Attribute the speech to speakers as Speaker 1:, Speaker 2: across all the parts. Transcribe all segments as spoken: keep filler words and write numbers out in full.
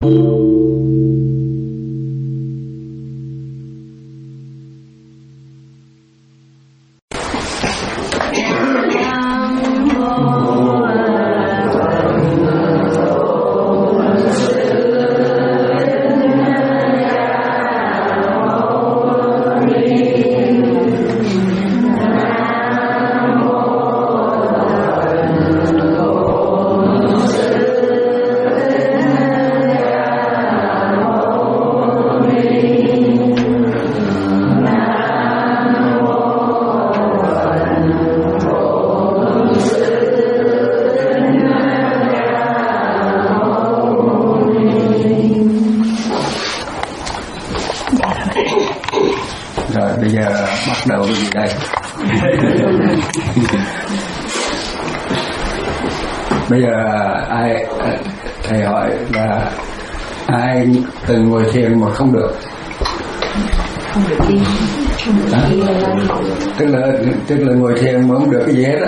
Speaker 1: Bây giờ ai thầy hỏi là ai từng ngồi thiền mà không được?
Speaker 2: Không được đi.
Speaker 1: À, tức là tức là ngồi thiền mà không được cái gì hết á.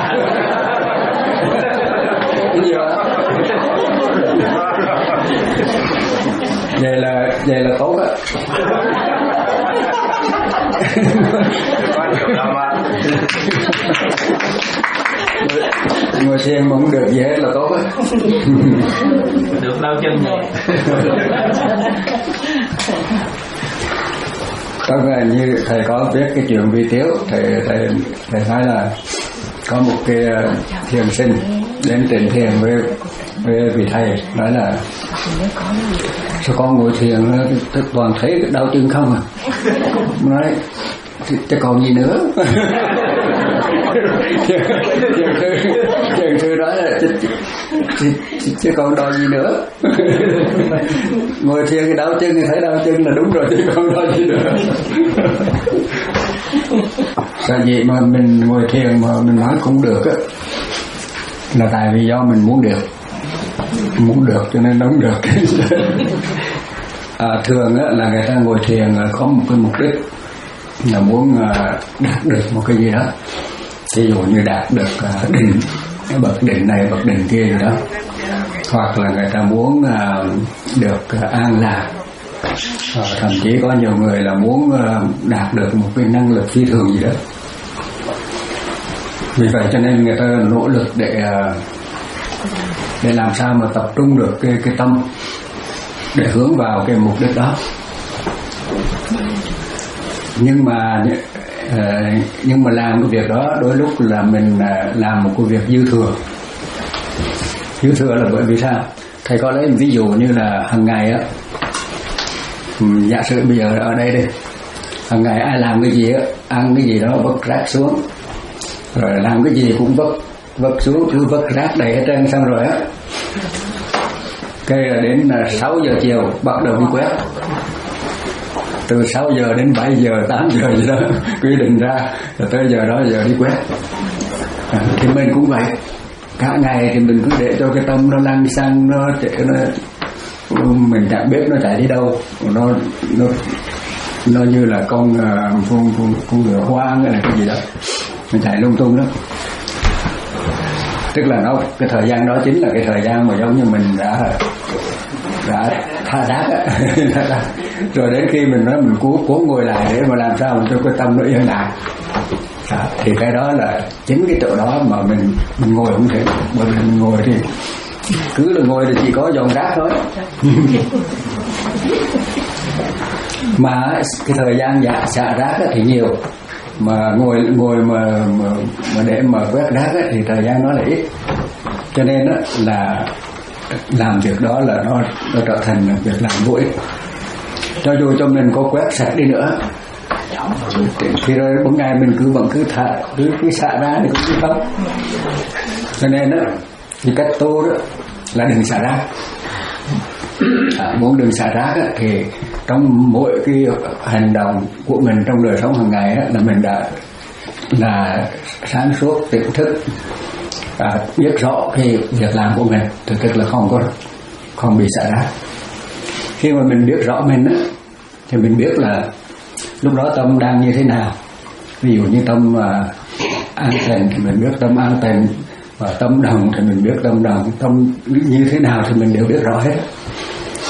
Speaker 1: Cái gì đó. Vậy là vậy là tốt á. Ngồi thiền mà không được gì hết là tốt á.
Speaker 3: Được đau chân nhẹ.
Speaker 1: Có như thầy có biết cái chuyện vi tiếu, thầy thầy thầy nói là có một cái thiền sinh đến trình thiền với với vị thầy, nói là sao con ngồi thiền toàn thấy đau chân không à? Nói chứ còn gì nữa. Thiền sư nói là chứ còn đòi gì nữa. Ngồi thiền cái đau chân thì thấy đau chân là đúng rồi, chứ còn đòi gì nữa. Tại vì mà mình ngồi thiền mà mình nói không được á, là tại vì do mình muốn được, muốn được cho nên nó không được. À, thường á, là người ta ngồi thiền có một cái mục đích là muốn đạt được một cái gì đó. Ví dụ như đạt được đỉnh, bậc đỉnh này bậc đỉnh kia gì đó, hoặc là người ta muốn được an lạc, thậm chí có nhiều người là muốn đạt được một cái năng lực phi thường gì đó. Vì vậy cho nên người ta nỗ lực để để làm sao mà tập trung được cái cái tâm để hướng vào cái mục đích đó. Nhưng mà uh, nhưng mà làm cái việc đó đôi lúc là mình uh, làm một cái việc dư thừa. Dư thừa là bởi vì sao? Thầy có lấy một ví dụ như là hàng ngày á, giả sử bây giờ ở đây đi, hàng ngày ai làm cái gì á, ăn cái gì đó vứt rác xuống, rồi làm cái gì cũng vứt vứt xuống, cứ vứt rác đầy hết trơn, xong rồi á, cái đến sáu giờ chiều bắt đầu đi quét. Từ sáu giờ đến bảy giờ, tám giờ gì đó quy định ra, rồi tới giờ đó giờ đi quét. À, thì mình cũng vậy, cả ngày thì mình cứ để cho cái tâm nó lăn xăng, nó chạy, nó mình chẳng biết nó chạy đi đâu, nó nó nó như là con con con, con ngựa hoang hay là cái gì đó, mình chạy lung tung đó. Tức là nó cái thời gian đó chính là cái thời gian mà giống như mình đã đã tha đát á. Rồi đến khi mình nói mình cố cố ngồi lại để mà làm sao mình cho cái tâm nó yên lại. À, thì cái đó là chính cái chỗ đó mà mình mình ngồi không thể, bởi vì mình ngồi thì cứ là ngồi thì chỉ có dọn rác thôi. Mà cái thời gian dạ xả rác thì nhiều, mà ngồi ngồi mà mà, mà để mà quét rác thì thời gian nó là ít, cho nên đó là làm việc đó là nó nó trở thành việc làm vô ích. Cho dù cho mình có quét sạch đi nữa, khi rồi một ngày mình cứ vẫn cứ thả cứ cứ xả ra thì cũng cứ không. Cho nên đó thì cách tu đó là đừng xả rác. À, muốn đừng xả rác á, thì trong mỗi cái hành động của mình trong đời sống hàng ngày á, là mình đã là sáng suốt tỉnh thức, à, biết rõ cái việc làm của mình, thực thực là không có không bị xả rác. Khi mà mình biết rõ mình á, thì mình biết là lúc đó tâm đang như thế nào. Ví dụ như tâm uh, an tịnh thì mình biết tâm an tịnh, và tâm đồng thì mình biết tâm đồng, tâm như thế nào thì mình đều biết rõ hết.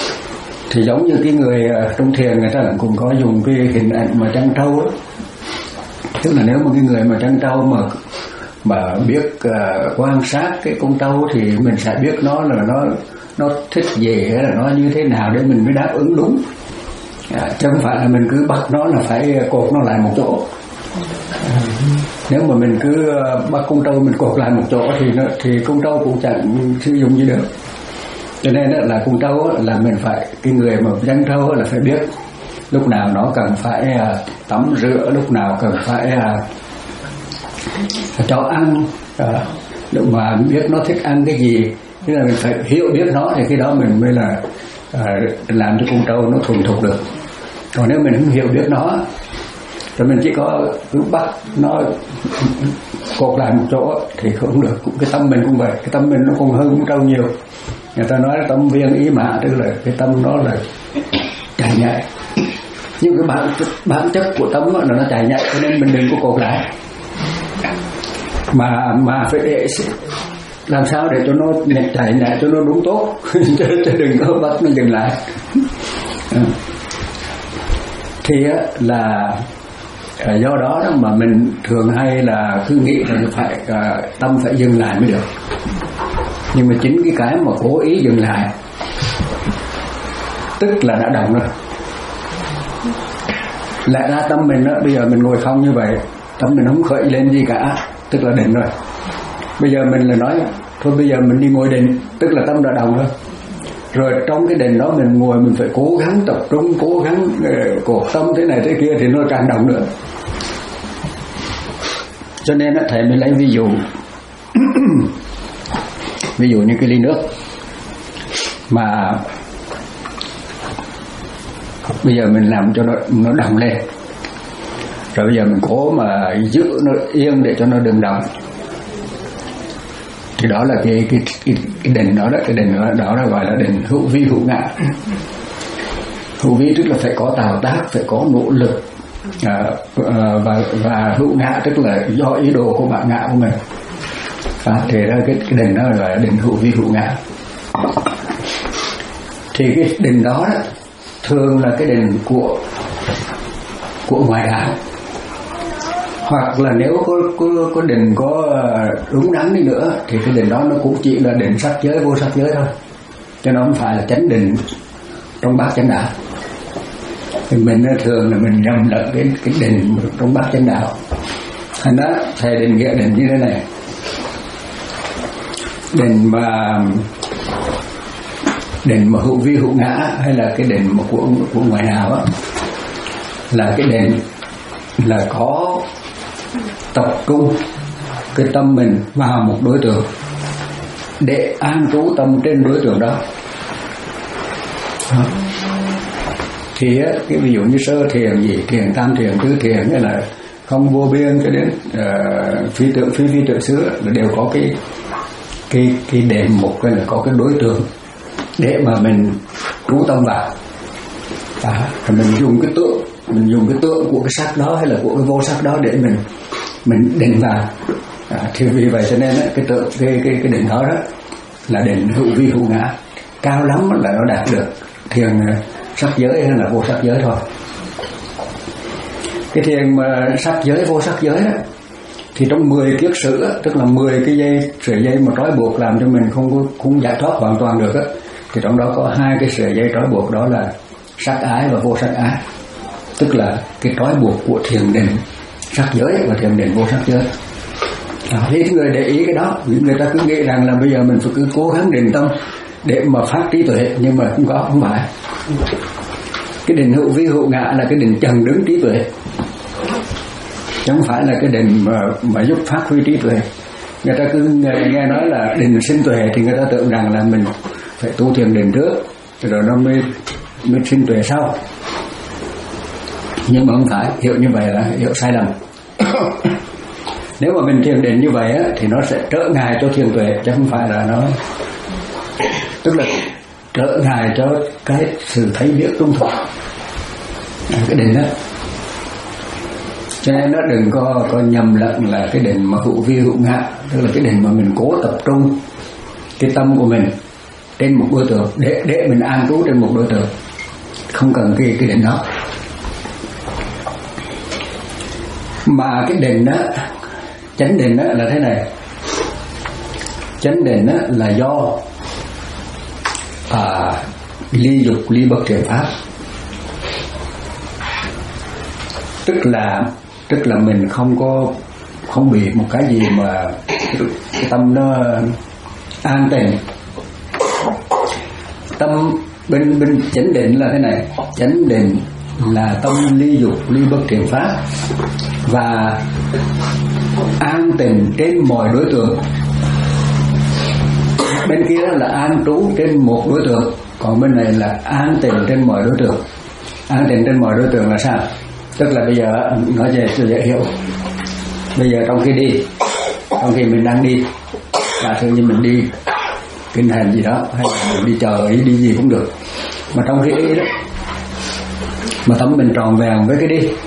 Speaker 1: Thì giống như cái người trong thiền người ta cũng có dùng cái hình ảnh mà trăng trâu đó. Tức là nếu mà cái người mà trăng trâu mà mà biết uh, quan sát cái con trâu thì mình sẽ biết nó là nó nó thích gì hay là nó như thế nào để mình mới đáp ứng đúng. À, chứ không phải là mình cứ bắt nó là phải cột nó lại một chỗ. À, nếu mà mình cứ uh, bắt con trâu mình cột lại một chỗ thì nó, thì con trâu cũng chẳng sử dụng gì được. Cho nên đó là con trâu là mình phải, cái người mà trăng trâu là phải biết lúc nào nó cần phải uh, tắm rửa, lúc nào cần phải uh, cho ăn, uh, lúc mà biết nó thích ăn cái gì, tức là mình phải hiểu biết nó thì khi đó mình mới là uh, làm cho con trâu nó thuần thục được. Còn nếu mình không hiểu biết nó rồi mình chỉ có cứ bắt nó cột lại một chỗ thì không được. Cũng cái tâm mình cũng vậy, cái tâm mình nó còn hơn con trâu nhiều. Người ta nói tâm viên ý mã, tức là cái tâm nó là chạy nhạy, nhưng cái bản bản chất của tâm là nó chạy nhạy, cho nên mình đừng có cột lại, mà mà phải để làm sao để cho nó chạy nhạy cho nó đúng tốt. chứ, chứ đừng có bắt nó dừng lại. Thì là do đó đó mà mình thường hay là cứ nghĩ là phải tâm phải dừng lại mới được, nhưng mà chính cái cái mà cố ý dừng lại tức là đã động rồi. Lẽ ra tâm mình đó, bây giờ mình ngồi không như vậy, tâm mình không khởi lên gì cả, tức là định rồi. Bây giờ mình là nói thôi bây giờ mình đi ngồi định, tức là tâm đã động rồi. Rồi trong cái định đó mình ngồi mình phải cố gắng tập trung, cố gắng uh, cột tâm thế này thế kia thì nó càng động nữa. Cho nên đó, thầy mới lấy ví dụ ví dụ như cái ly nước mà bây giờ mình làm cho nó nó động lên, rồi bây giờ mình cố mà giữ nó yên để cho nó đừng động, thì đó là cái cái cái, cái định đó đó cái định đó, đó là gọi là định hữu vi hữu ngã. Hữu vi tức là phải có tạo tác, phải có nỗ lực, à, và và hữu ngã tức là do ý đồ của bạn ngã của mình. À, thì ra cái, cái định đó là định hữu vi hữu ngã. Thì cái định đó, đó thường là cái định của của ngoại đạo, hoặc là nếu có có, có định có đúng đắn đi nữa thì cái định đó nó cũng chỉ là định sắc giới vô sắc giới thôi, cho nó không phải là chánh định trong bát chánh đạo. Thì mình thường là mình nhầm lẫn cái cái định trong bát chánh đạo. Thành đó thầy định nghĩa định như thế này: định mà định mà hữu vi hữu ngã, hay là cái định mà của của ngoại đạo á, là cái định là có tập trung cái tâm mình vào một đối tượng để an trú tâm trên đối tượng đó. Thì á, cái ví dụ như sơ thiền gì, thiền tam thiền tứ thiền, hay là không vô biên cho đến uh, phi tượng phi phi tượng xứ là đều có cái cái cái định một cái là có cái đối tượng để mà mình trú tâm vào. À, mình dùng cái tượng mình dùng cái tượng của cái sắc đó hay là của cái vô sắc đó để mình mình định vào. À, thì vì vậy cho nên á, cái tượng cái cái cái định đó đó là định hữu vi hữu ngã, cao lắm là nó đạt được thiền sắc giới hay là vô sắc giới thôi. Cái thiền mà sắc giới vô sắc giới đó thì trong mười kiết sử á, tức là mười cái dây sợi dây mà trói buộc làm cho mình không có không giải thoát hoàn toàn được á, thì trong đó có hai cái sợi dây trói buộc, đó là sắc ái và vô sắc ái, tức là cái trói buộc của thiền định sắc giới và thiền định vô sắc giới. À, thì người để ý cái đó, người ta cứ nghĩ rằng là bây giờ mình phải cứ cố gắng định tâm để mà phát trí tuệ, nhưng mà không có, không phải. Cái định hữu vi hữu ngã là cái định trần đứng trí tuệ, chứ không phải là cái định mà, mà giúp phát huy trí tuệ. Người ta cứ nghe, nghe nói là định sinh tuệ thì người ta tưởng rằng là mình phải tu thiền định trước rồi nó mới mới sinh tuệ sau, nhưng mà không phải. Hiểu như vậy là hiểu sai lầm. Nếu mà mình thiền định như vậy á, thì nó sẽ trở ngại cho thiền tuệ, chứ không phải là nó, tức là trở ngại cho cái sự thấy biết trung thực cái định đó. Cho nên nó đừng có, có nhầm lẫn là cái định mà hữu vi hữu ngã, tức là cái định mà mình cố tập trung cái tâm của mình trên một đối tượng để để mình an trú trên một đối tượng. không cần cái cái định đó. Mà cái định đó, chánh định đó là thế này. Chánh định đó là do à, ly dục ly bất thiện pháp, tức là tức là mình không có không bị một cái gì mà cái tâm nó an tịnh. Tâm bên bên chánh định là thế này. Chánh định là tâm ly dục ly bất thiện pháp và an tịnh trên mọi đối tượng. Bên kia là an trú trên một đối tượng, còn bên này là an tịnh trên mọi đối tượng. An tịnh trên mọi đối tượng là sao? Tức là bây giờ nói về cho dễ hiểu. Bây giờ trong khi đi, trong khi mình đang đi, giả sử như mình đi kinh hành gì đó, hay là mình đi chờ đi gì cũng được, mà trong khi đi đó mà tâm mình tròn vẹn với cái đi,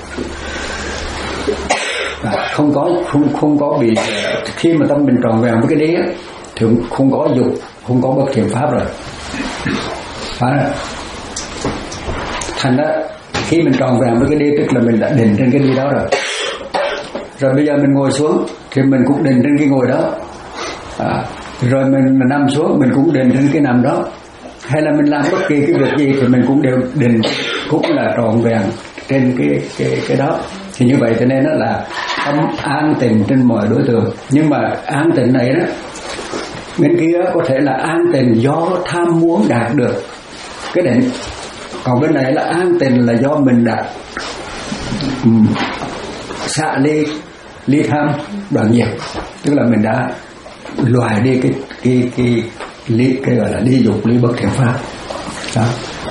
Speaker 1: à, không có không không có bị, khi mà tâm mình tròn vẹn với cái đi á, thì không có dục, không có bất thiện pháp rồi. Phải. Thành đó khi mình tròn vẹn với cái đi, tức là mình đã định trên cái đi đó rồi. Rồi bây giờ mình ngồi xuống thì mình cũng định trên cái ngồi đó, à, rồi mình nằm xuống mình cũng định trên cái nằm đó, hay là mình làm bất kỳ cái việc gì thì mình cũng đều định, cũng là tròn vẹn trên cái cái cái đó. Thì như vậy cho nên đó là tâm an tịnh trên mọi đối tượng. Nhưng mà an tịnh này đó, bên kia có thể là an tịnh do tham muốn đạt được cái định, còn bên này là an tịnh là do mình đã um, xả ly ly tham đoạn diệt, tức là mình đã loại đi cái cái cái ly cái gọi là ly dục ly bất thiện pháp đó.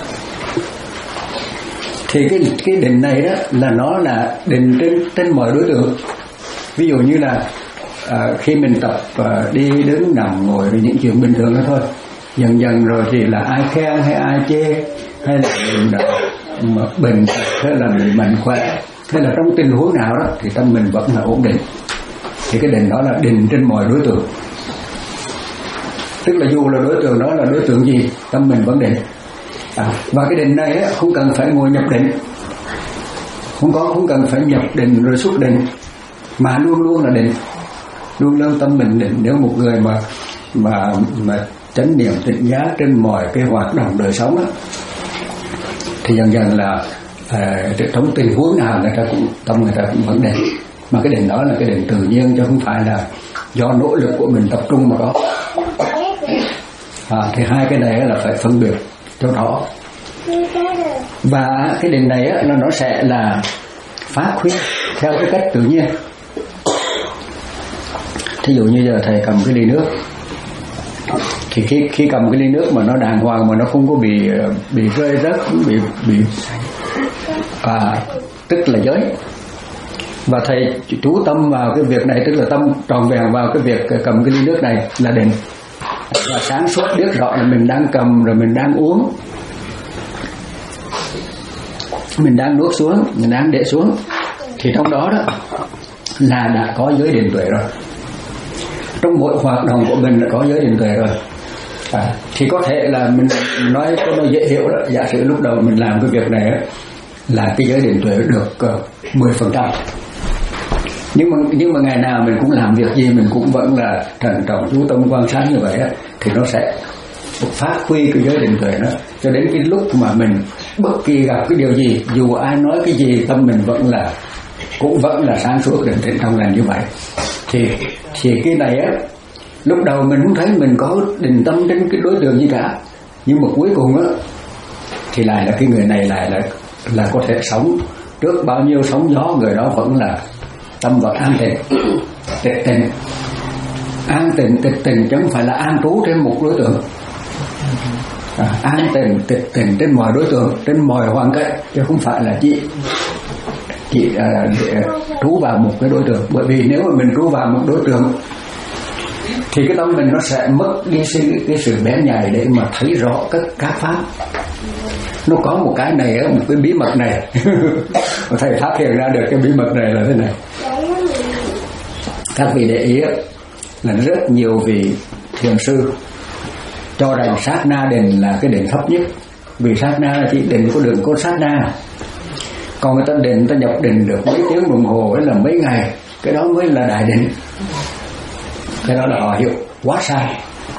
Speaker 1: Thì cái cái định này đó là nó là định trên trên mọi đối tượng. Ví dụ như là à, khi mình tập à, đi đứng nằm ngồi những chuyện bình thường đó thôi, dần dần rồi thì là ai khen hay ai chê, hay là mình đã mà bệnh hay là mình mạnh khỏe, hay là trong tình huống nào đó thì tâm mình vẫn là ổn định. Thì cái định đó là định trên mọi đối tượng, tức là dù là đối tượng đó là đối tượng gì, tâm mình vẫn định. À, và cái định này á, không cần phải ngồi nhập định, không có không cần phải nhập định rồi xuất định, mà luôn luôn là định, luôn luôn tâm mình định. Nếu một người mà mà mà chánh niệm tỉnh giác trên mọi cái hoạt động đời sống á, thì dần dần là à, trong tình huống nào người ta cũng tâm người ta cũng vẫn định. Mà cái định đó là cái định tự nhiên, chứ không phải là do nỗ lực của mình tập trung mà có. À, thì hai cái này là phải phân biệt cho rõ. Và cái định này á, là nó sẽ là phát huy theo cái cách tự nhiên. Thí dụ như giờ thầy cầm cái ly nước, thì khi khi cầm cái ly nước mà nó đàng hoàng, mà nó không có bị bị rơi rớt, bị bị à, tức là giới. Và thầy chú tâm vào cái việc này, tức là tâm tròn vẹn vào cái việc cầm cái ly nước này là định. Và sáng suốt biết rõ là mình đang cầm rồi mình đang uống, mình đang nuốt xuống, mình đang để xuống, thì trong đó đó là đã có giới định tuệ rồi. Trong mỗi hoạt động của mình đã có giới định tuệ rồi. À, thì có thể là mình nói cho nó dễ hiểu đó, giả sử lúc đầu mình làm cái việc này đó, là cái giới định tuệ được uh, mười phần trăm. Nhưng mà nhưng mà ngày nào mình cũng làm việc gì mình cũng vẫn là trân trọng chú tâm quan sát như vậy đó, thì nó sẽ phát huy cái giới định tuệ đó, cho đến cái lúc mà mình bất kỳ gặp cái điều gì, dù ai nói cái gì, tâm mình vẫn là cũng vẫn là sáng suốt định tĩnh trong lành như vậy. Thì thì cái này á, lúc đầu mình không thấy mình có định tâm đến cái đối tượng gì cả, nhưng mà cuối cùng á thì lại là cái người này lại là là có thể sống trước bao nhiêu sóng gió, người đó vẫn là tâm vật an tịnh, tịch tịnh. An tịnh tịch tịnh chứ không phải là an trú trên một đối tượng. À, an tịnh tịch tịnh trên mọi đối tượng, trên mọi hoàn cảnh, chứ không phải là chỉ chỉ à, để trú vào một cái đối tượng. Bởi vì nếu mà mình trú vào một đối tượng thì cái tâm mình nó sẽ mất đi cái, cái sự bén nhạy để mà thấy rõ các các pháp. Nó có một cái này, một cái bí mật này. Thầy phát hiện ra được cái bí mật này là thế này. Các vị để ý là rất nhiều vị thiền sư cho rằng sát na định là cái định thấp nhất, vì sát na là chỉ định có đường có sát na. Còn người ta định, người ta nhập định được mấy tiếng đồng hồ ấy là mấy ngày, cái đó mới là đại định. Cái đó là họ hiểu quá sai.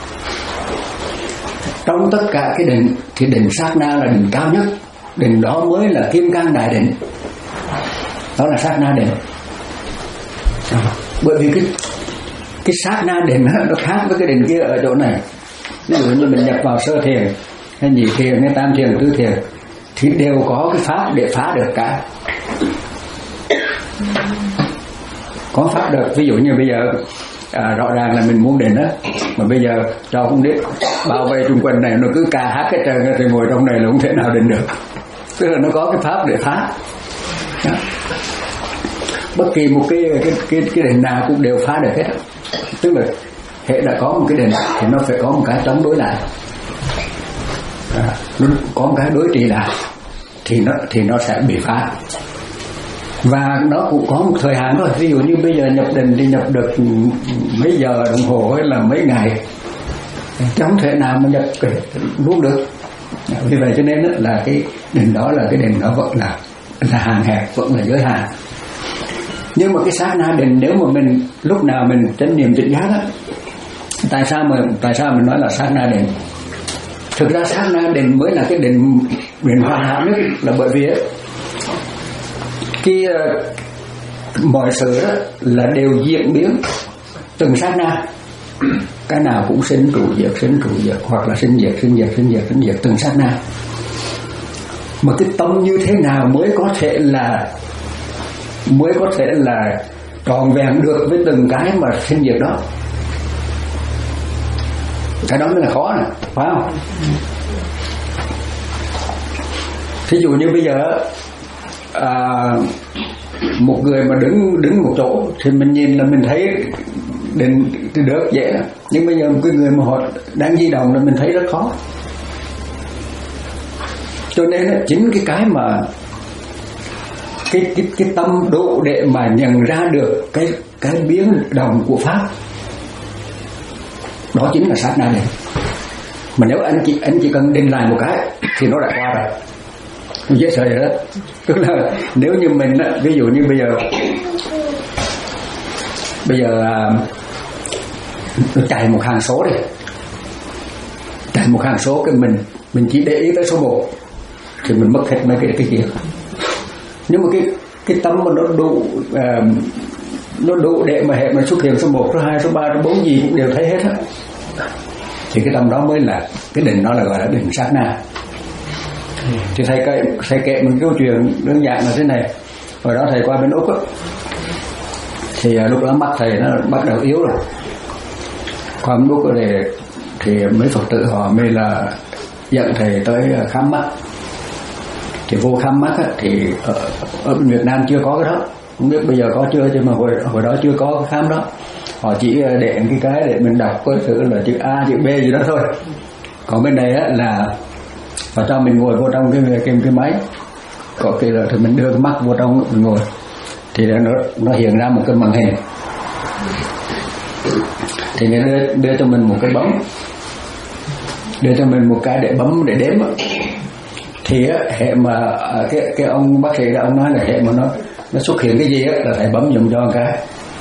Speaker 1: Trong tất cả cái định thì định sát na là định cao nhất, định đó mới là kim cang đại định, đó là sát na định. Bởi vì cái cái sát na định nó khác với cái định kia ở chỗ này. Ví dụ như mình nhập vào sơ thiền hay nhị thiền hay tam thiền tứ thiền thì đều có cái pháp để phá được cả. Có pháp được, ví dụ như bây giờ à, rõ ràng là mình muốn định đó, mà bây giờ cho không biết bao vây xung quanh này nó cứ ca hát cái trơn thì ngồi trong này là không thể nào định được. Tức là nó có cái pháp để phá đó. Bất kỳ một cái cái cái cái định nào cũng đều phá được hết đó. Tức là hệ đã có một cái định thì nó phải có một cái chống đối lại, à, nó có một cái đối trị lại thì nó thì nó sẽ bị phá. Và nó cũng có một thời hạn thôi. Ví dụ như bây giờ nhập định thì nhập được mấy giờ đồng hồ hay là mấy ngày, chẳng thể nào mà nhập luôn được. Vì vậy cho nên là cái định đó là cái định nó vẫn là là hạn hẹp, vẫn là giới hạn. Nhưng mà cái sát na định, nếu mà mình lúc nào mình chánh niệm tỉnh giác á, tại sao mà tại sao mình nói là sát na định? Thực ra sát na định mới là cái định định hoàn hảo nhất, là bởi vì ấy, cái mọi sự đó là đều diễn biến từng sát na, cái nào cũng sinh trụ diệt sinh trụ diệt, hoặc là sinh diệt sinh diệt sinh diệt sinh diệt từng sát na. Mà cái tâm như thế nào mới có thể là mới có thể là tròn vẹn được với từng cái mà sinh diệt đó, cái đó mới là khó nè, phải không? Thí dụ như bây giờ à, một người mà đứng đứng một chỗ thì mình nhìn là mình thấy định được dễ lắm. Nhưng bây giờ một cái người mà họ đang di động là mình thấy rất khó. Cho nên là chính cái cái mà cái cái cái tâm độ để mà nhận ra được cái cái biến động của pháp, đó chính là sát na định. Mà nếu anh chỉ anh chỉ cần định lại một cái thì nó đã qua rồi, dễ sợ vậy đó. Tức là nếu như mình ví dụ như bây giờ bây giờ nó chạy một hàng số đi, chạy một hàng số cái mình mình chỉ để ý tới số một thì mình mất hết mấy cái cái kia. Nhưng mà cái cái tâm mà nó đủ uh, nó đủ để mà hệ mà xuất hiện số một, số hai, số ba, số bốn gì cũng đều thấy hết á, thì cái tâm đó mới là cái định, đó là gọi là định sát na. Thì thầy kể thầy kể một câu chuyện đơn giản là thế này. Hồi đó thầy qua bên Úc á, thì lúc đó mắt thầy nó bắt đầu yếu rồi. Qua bên Úc thì thì mấy Phật tử họ mới là dẫn thầy tới khám mắt. Thì vô khám mắt á, thì ở, ở Việt Nam chưa có cái đó, không biết bây giờ có chưa, nhưng mà hồi hồi đó chưa có khám đó. Họ chỉ để cái cái để mình đọc có thử là chữ A, chữ B gì đó thôi. Còn bên đây á là và cho mình ngồi vô trong cái cái, cái máy, có cái là thì mình đưa cái mắt vô trong mình ngồi, thì nó nó hiện ra một cái màn hình, thì nó đưa, đưa cho mình một cái bấm, đưa cho mình một cái để bấm để đếm. Thì á, hệ mà cái cái ông bác sĩ đó ông nói là hệ mà nó nó xuất hiện cái gì á là thầy bấm dùng cho một cái.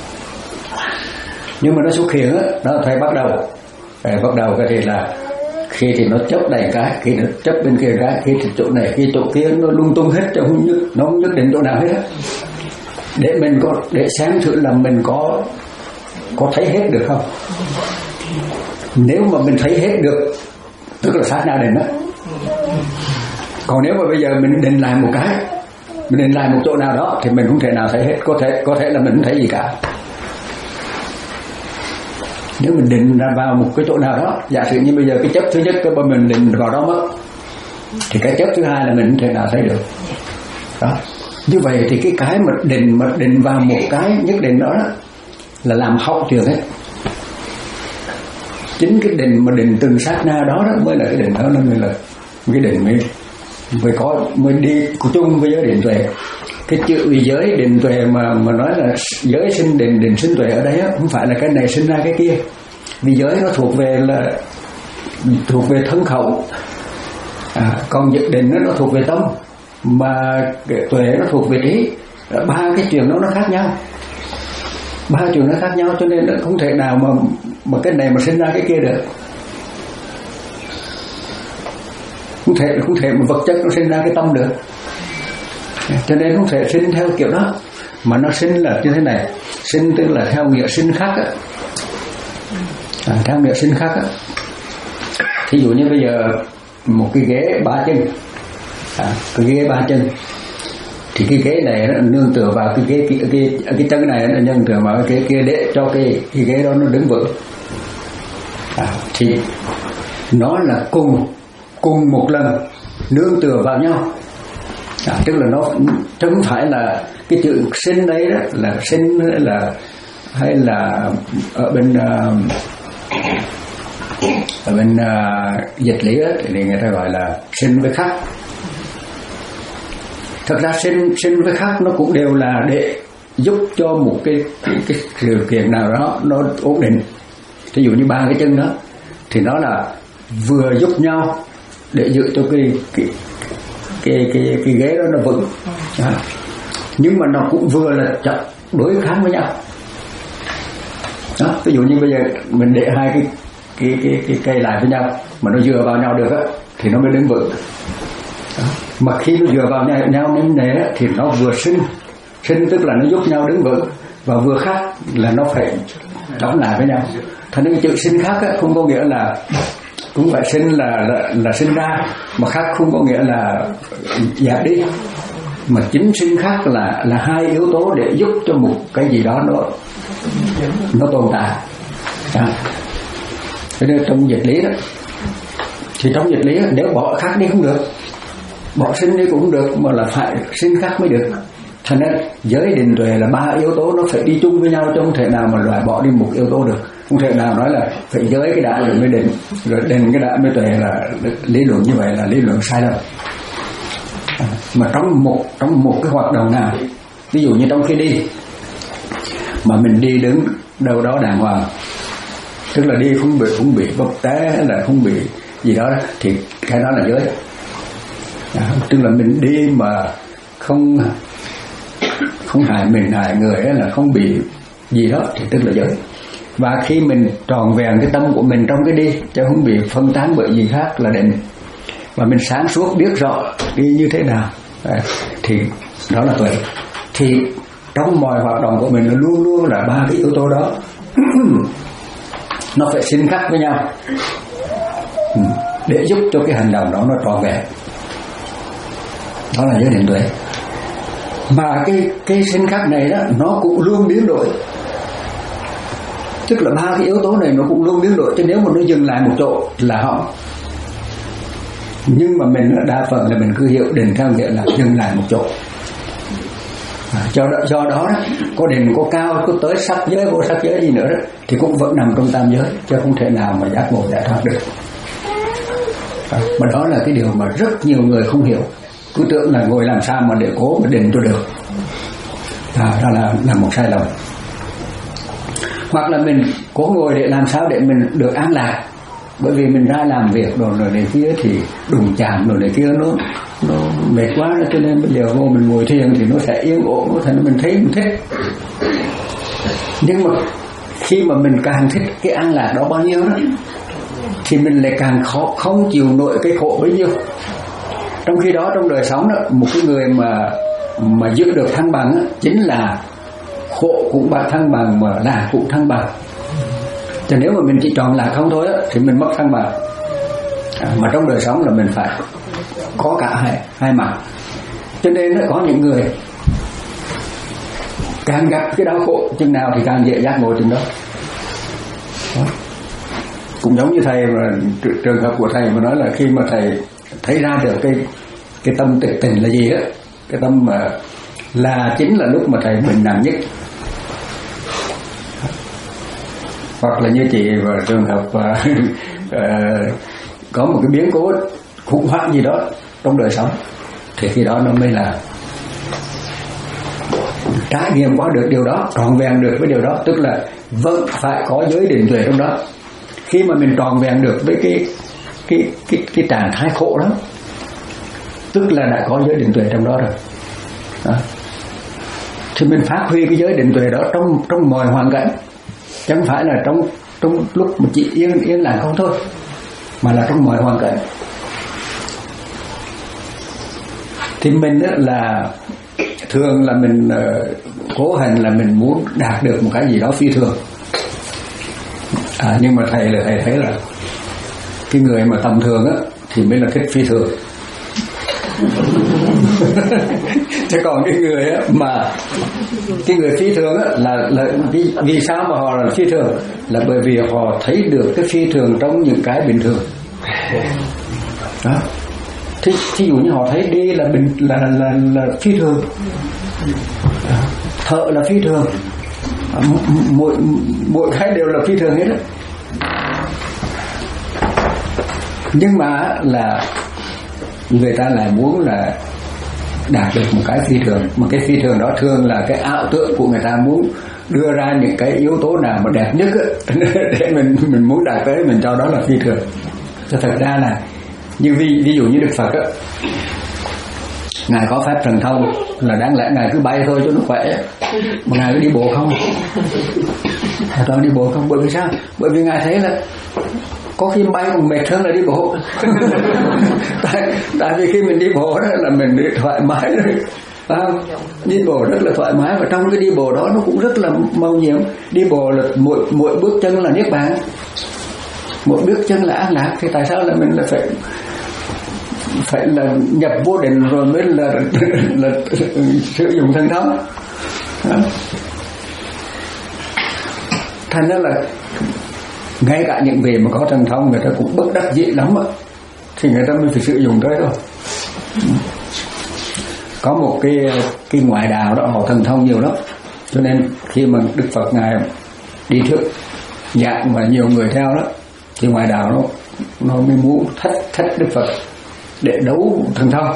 Speaker 1: Nhưng mà nó xuất hiện á, nó thầy bắt đầu thầy bắt đầu cái thì là khi thì nó chấp đầy cái, khi nó chấp bên kia cái, khi thì chỗ này, khi chỗ kia nó lung tung hết, nó không nhất, nó không nhất định chỗ nào hết á. Để mình có để xem thử là mình có có thấy hết được không. Nếu mà mình thấy hết được tức là sát na định đó. Còn nếu mà bây giờ mình định lại một cái, mình định lại một chỗ nào đó thì mình không thể nào thấy hết, có thể có thể là mình không thấy gì cả. Nếu mình định ra vào một cái chỗ nào đó, giả sử như bây giờ cái chấp thứ nhất cái mình định vào đó mất, thì cái chấp thứ hai là mình không thể nào thấy được. Đó. Như vậy thì cái cái mà định mà định vào một cái nhất định đó, đó là làm hỏng trường hết. Chính cái định mà định từng sát na đó, đó mới là cái định đó, nó mới là cái định mới mới có mới đi chung với giới định tuệ. Cái chữ vì giới định tuệ mà mà nói là giới sinh định, định sinh tuệ ở đây á, không phải là cái này sinh ra cái kia. Vì giới nó thuộc về là thuộc về thân khẩu, À, còn dự định nó, nó thuộc về tâm, mà cái tuệ nó thuộc về trí. Ba cái chuyện đó nó khác nhau, ba chuyện nó khác nhau, cho nên nó không thể nào mà mà cái này mà sinh ra cái kia được. Không thể không thể mà vật chất nó sinh ra cái tâm được, cho nên không thể sinh theo kiểu đó, mà nó sinh là như thế này. Sinh tức là theo nghĩa sinh khắc á, à, theo nghĩa sinh khắc á. Thí dụ như bây giờ một cái ghế ba chân, à, cái ghế ba chân, thì cái ghế này nó nương tựa vào cái ghế cái cái, cái chân này nó nương tựa vào cái ghế kia để cho cái cái ghế đó nó đứng vững. À, thì nó là cùng cùng một lần nương tựa vào nhau. À, tức là nó chứ không phải là cái chữ sinh đấy đó là sinh là hay là ở bên uh, ở bên uh, dịch lý ấy, thì người ta gọi là sinh với khắc. Thật ra sinh sinh với khắc nó cũng đều là để giúp cho một cái cái, cái sự kiện nào đó nó ổn định. Ví dụ như ba cái chân đó thì nó là vừa giúp nhau để giữ cho cái cái cái cái, cái ghế đó nó vững, à, nhưng mà nó cũng vừa là chặt đối kháng với nhau. Đó, ví dụ như bây giờ mình để hai cái cái cái, cái cây lại với nhau mà nó dựa vào nhau được á thì nó mới đứng vững. Đó. Mà khi nó dựa vào nhau nhau như này á thì nó vừa sinh sinh tức là nó giúp nhau đứng vững, và vừa khắc là nó phải đóng lại với nhau. Thành nên chữ sinh khắc á không có nghĩa là cũng phải sinh là, là là sinh ra, mà khắc không có nghĩa là giảm đi, mà chính sinh khắc là là hai yếu tố để giúp cho một cái gì đó nó nó tồn tại. À. Cho nên trong dịch lý đó, thì trong dịch lý đó, nếu bỏ khắc đi không được, bỏ sinh đi cũng không được, mà là phải sinh khắc mới được. Thành nên giới định tuệ là ba yếu tố nó phải đi chung với nhau, chứ không thể nào mà loại bỏ đi một yếu tố được. Không thể nào nói là phải giới cái đã rồi mới định, rồi định cái đã mới tuệ, là lý luận như vậy là lý luận sai lầm. À, mà trong một trong một cái hoạt động nào, ví dụ như trong khi đi mà mình đi đứng đâu đó đàng hoàng, tức là đi không bị không bị vấp té là không bị gì đó, thì cái đó là giới. À, tức là mình đi mà không không hại mình hại người là không bị gì đó thì tức là giới. Và khi mình tròn vẹn cái tâm của mình trong cái đi, chứ không bị phân tán bởi gì khác là định, và mình sáng suốt biết rõ đi như thế nào, à, thì đó là tuệ. Thì trong mọi hoạt động của mình nó luôn luôn là ba cái yếu tố đó nó phải sinh khắc với nhau để giúp cho cái hành động đó nó tròn vẹn. Đó là giới định tuệ. Mà cái cái sinh khắc này đó nó cũng luôn biến đổi, tức là ba cái yếu tố này nó cũng luôn biến đổi, chứ nếu mà nó dừng lại một chỗ là hỏng. Nhưng mà mình đa phần là mình cứ hiểu định theo nghĩa là dừng lại một chỗ. À, do, đó, do đó có định có cao, có tới sắc giới vô sắc giới gì nữa đó, thì cũng vẫn nằm trong tam giới, chứ không thể nào mà giác ngộ giải thoát được. À, mà đó là cái điều mà rất nhiều người không hiểu, cứ tưởng là ngồi làm sao mà để cố mà định cho được. À, đó là, là một sai lầm. Hoặc là mình cố ngồi để làm sao để mình được an lạc, bởi vì mình ra làm việc đồ rồi này kia thì đụng chạm đồ này kia nó nó mệt quá đó, cho nên bây giờ vô mình ngồi thiền thì nó sẽ yên ổn, có thể mình thấy mình thích. Nhưng mà khi mà mình càng thích cái an lạc đó bao nhiêu đó, thì mình lại càng khó không chịu nổi cái khổ bấy nhiêu. Trong khi đó trong đời sống đó, một cái người mà mà giữ được thăng bằng đó, chính là khổ cũng bằng thăng bằng, mà lạc cũng thăng bằng. Cho nếu mà mình chỉ chọn lạc không thôi đó, thì mình mất thăng bằng. À, mà trong đời sống là mình phải có cả hai, hai mặt. Cho nên nó có những người càng gặp cái đau khổ chừng nào thì càng dễ giác ngộ chừng đó. Đó. Cũng giống như thầy mà trường hợp của thầy mà nói là khi mà thầy thấy ra được cái cái tâm tịch tình là gì đó, cái tâm mà là chính là lúc mà thầy bình nặng nhất. Hoặc là như chị và trường hợp uh, uh, có một cái biến cố khủng hoảng gì đó trong đời sống, thì khi đó nó mới là trải nghiệm qua được điều đó, tròn vẹn được với điều đó. Tức là vẫn phải có giới định tuệ trong đó. Khi mà mình tròn vẹn được với cái cái cái cái trạng thái khổ đó, tức là đã có giới định tuệ trong đó rồi. Đó. Thì mình phát huy cái giới định tuệ đó trong trong mọi hoàn cảnh, chẳng phải là trong trong lúc mà chỉ yên yên lặng không thôi, mà là trong mọi hoàn cảnh. Thì mình là thường là mình uh, cố hành là mình muốn đạt được một cái gì đó phi thường, à, nhưng mà thầy là thầy thấy là cái người mà tầm thường á thì mới là thích phi thường. Chứ còn cái người á mà cái người phi thường á là là vì, vì sao mà họ là phi thường, là bởi vì họ thấy được cái phi thường trong những cái bình thường đó. Thí, thí dụ như họ thấy đi là bình là là là phi thường, thợ là phi thường, mỗi mỗi cái đều là phi thường hết á. Nhưng mà là người ta lại muốn là đạt được một cái phi thường, mà cái phi thường đó thường là cái ảo tưởng của người ta muốn đưa ra những cái yếu tố nào mà đẹp nhất á, để mình mình muốn đạt tới, mình cho đó là phi thường. Cho thật ra là như ví, ví dụ như Đức Phật á, ngài có phép thần thông là đáng lẽ ngài cứ bay thôi cho nó khỏe, mà ngài cứ đi bộ không, ngài toàn đi bộ không. Bởi vì sao? Bởi vì ngài thấy là có khi bay còn mệt hơn là đi bộ. tại, tại vì khi mình đi bộ đó là mình đi thoải mái rồi, phải không? Đi bộ rất là thoải mái, và trong cái đi bộ đó nó cũng rất là màu nhiệm. Đi bộ là mỗi mỗi bước chân là niết bàn, mỗi bước chân là an lạc. Thì tại sao là mình là phải phải là nhập vô định rồi mới là, là, là sử dụng thần thông đó. Thành ra là ngay cả những vị mà có thần thông người ta cũng bất đắc dĩ lắm á, thì người ta mới phải sử dụng tới thôi. Có một cái cái ngoại đạo đó họ thần thông nhiều lắm, cho nên khi mà Đức Phật ngài đi thuyết giảng và nhiều người theo đó, thì ngoại đạo nó nó mới muốn thách thách Đức Phật để đấu thần thông.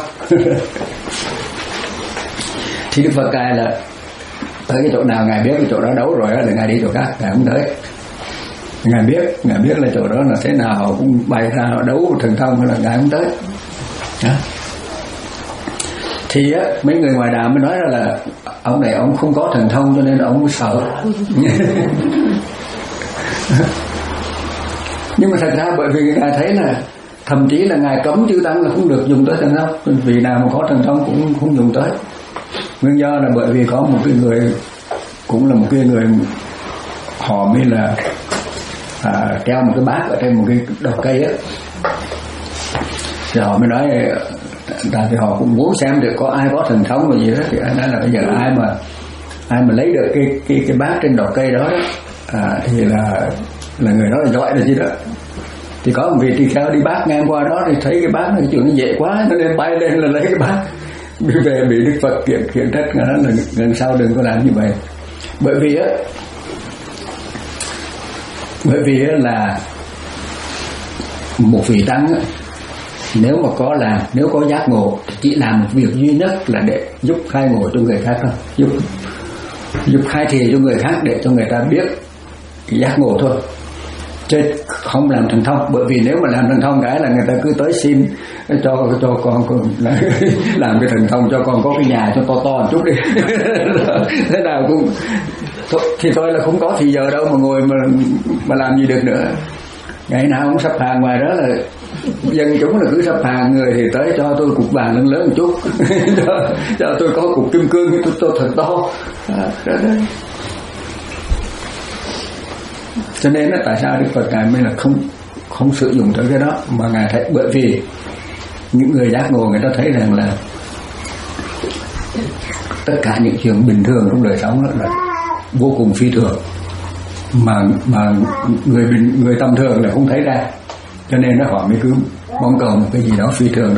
Speaker 1: Thì Đức Phật ngài là tới cái chỗ nào ngài biết cái chỗ đó đấu rồi đó, là ngài đi chỗ khác, ngài không tới. Ngài biết, ngài biết là chỗ đó là thế nào họ cũng bày ra họ đấu thần thông, là ngài không tới đó. Thì á, mấy người ngoài đạo mới nói ra là ông này ông không có thần thông cho nên ông sợ. Nhưng mà thật ra bởi vì ngài thấy là thậm chí là ngài cấm chư tăng là không được dùng tới thần thông, vì nào mà có thần thông cũng không dùng tới. Nguyên do là bởi vì có một cái người, cũng là một cái người họ mới là à, treo một cái bát ở trên một cái đầu cây á, thì họ mới nói, tại vì họ cũng muốn xem được có ai có thần thông là gì đó, thì anh nói là bây giờ ai mà ai mà lấy được cái cái cái bát trên đầu cây đó, đó à, thì là là người đó là giỏi là gì đó. Thì có một vị tỳ kheo đi bát ngang qua đó thì thấy cái bát này, cái chuyện nó dễ quá, cho nên bay lên là lấy cái bát, đi về bị Đức Phật kiện kiện trách, ngài nói là lần sau đừng có làm như vậy. Bởi vì á bởi vì là một vị tăng á, nếu mà có làm, nếu có giác ngộ thì chỉ làm một việc duy nhất là để giúp khai ngộ cho người khác thôi, giúp giúp khai thị cho người khác để cho người ta biết cái giác ngộ thôi, chứ không làm thần thông. Bởi vì nếu mà làm thần thông cái là người ta cứ tới xin cho cho con, con làm cái thần thông cho con có cái nhà cho to to một chút đi. Thế nào cũng thì tôi là không có thì giờ đâu mà ngồi mà mà làm gì được nữa. Ngày nào cũng sắp hàng ngoài đó là dân chúng là cứ sắp hàng, người thì tới cho tôi cục vàng lớn lớn một chút, cho, cho tôi có cục kim cương tôi, tôi thật to à, đó, đó. Cho nên là tại sao Đức Phật ngài mới là không không sử dụng tới cái đó, mà ngài thấy bởi vì những người giác ngộ người ta thấy rằng là tất cả những chuyện bình thường trong đời sống đó là vô cùng phi thường, mà mà người bình người tầm thường là không thấy ra, cho nên nó họ mới cứ mong cầu một cái gì đó phi thường đó.